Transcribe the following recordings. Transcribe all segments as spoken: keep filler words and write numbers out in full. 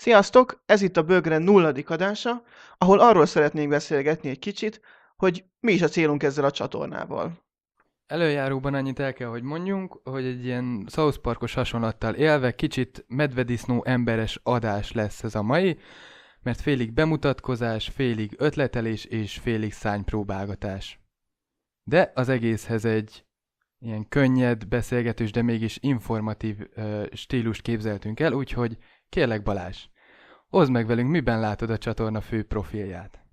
Sziasztok! Ez itt a Bögre nulladik adása, ahol arról szeretnénk beszélgetni egy kicsit, hogy mi is a célunk ezzel a csatornával. Előjáróban annyit el kell, hogy mondjunk, hogy egy ilyen South Parkos hasonlattal élve kicsit medvedisznó emberes adás lesz ez a mai, mert félig bemutatkozás, félig ötletelés és félig szánypróbálgatás. De az egészhez egy ilyen könnyed, beszélgetős, de mégis informatív uh, stílust képzeltünk el, úgyhogy kérlek Balázs, oszd meg velünk, miben látod a csatorna fő profilját.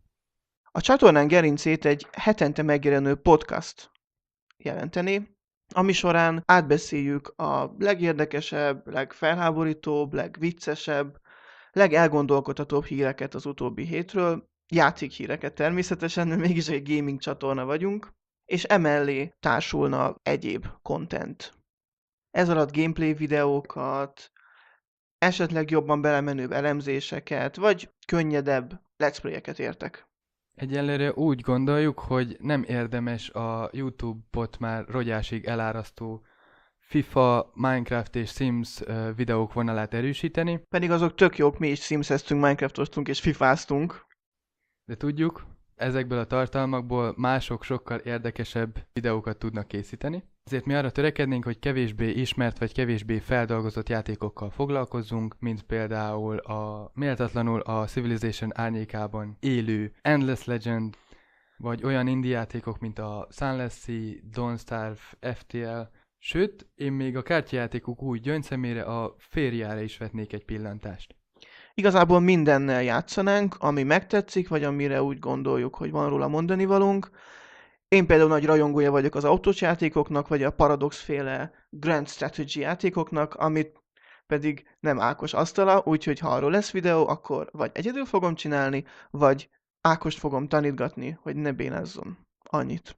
A csatornán gerincét egy hetente megjelenő podcast jelenteni, ami során átbeszéljük a legérdekesebb, legfelháborítóbb, legviccesebb, legelgondolkodtatóbb híreket az utóbbi hétről, játékhíreket természetesen, mert mégis egy gaming csatorna vagyunk, és emellé társulna egyéb content. Ez alatt gameplay videókat, esetleg jobban belemenőbb elemzéseket, vagy könnyedebb let's play-eket értek. Egyelőre úgy gondoljuk, hogy nem érdemes a YouTube-ot már rogyásig elárasztó FIFA, Minecraft és Sims ö, videók vonalát erősíteni, Pedig azok tök jók, mi is simszeztünk, minecraftoztunk és fifáztunk. de tudjuk, ezekből a tartalmakból mások sokkal érdekesebb videókat tudnak készíteni. Ezért mi arra törekednénk, hogy kevésbé ismert vagy kevésbé feldolgozott játékokkal foglalkozzunk, mint például a méltatlanul a Civilization árnyékában élő Endless Legend, vagy olyan indie játékok, mint a Sunless Sea, Don't Starve, ef té el, sőt, én még a kártyajátékok új gyöngyszemére, a Fériára is vetnék egy pillantást. Igazából mindennel játszanánk, ami megtetszik, vagy amire úgy gondoljuk, hogy van róla mondani valunk. Én például nagy rajongója vagyok az autós játékoknak, vagy a Paradox féle Grand Strategy játékoknak, amit pedig nem Ákos asztala, úgyhogy ha arról lesz videó, akkor vagy egyedül fogom csinálni, vagy Ákost fogom tanítgatni, hogy ne bénázzon annyit.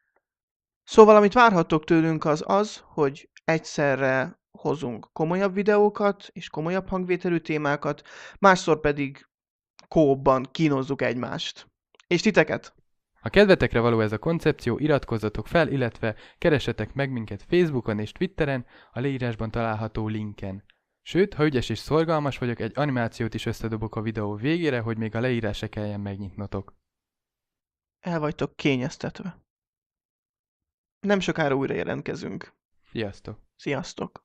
Szóval, amit várhattok tőlünk az az, hogy egyszerre hozunk komolyabb videókat és komolyabb hangvételű témákat, másszor pedig kóban kínozzuk egymást. És titeket? Ha kedvetekre való ez a koncepció, iratkozzatok fel, illetve keressetek meg minket Facebookon és Twitteren, a leírásban található linken. Sőt, ha ügyes és szorgalmas vagyok, egy animációt is összedobok a videó végére, hogy még a leírás se kelljen megnyitnotok. El vagytok kényeztetve. Nem sokára újra jelentkezünk. Sziasztok! Sziasztok!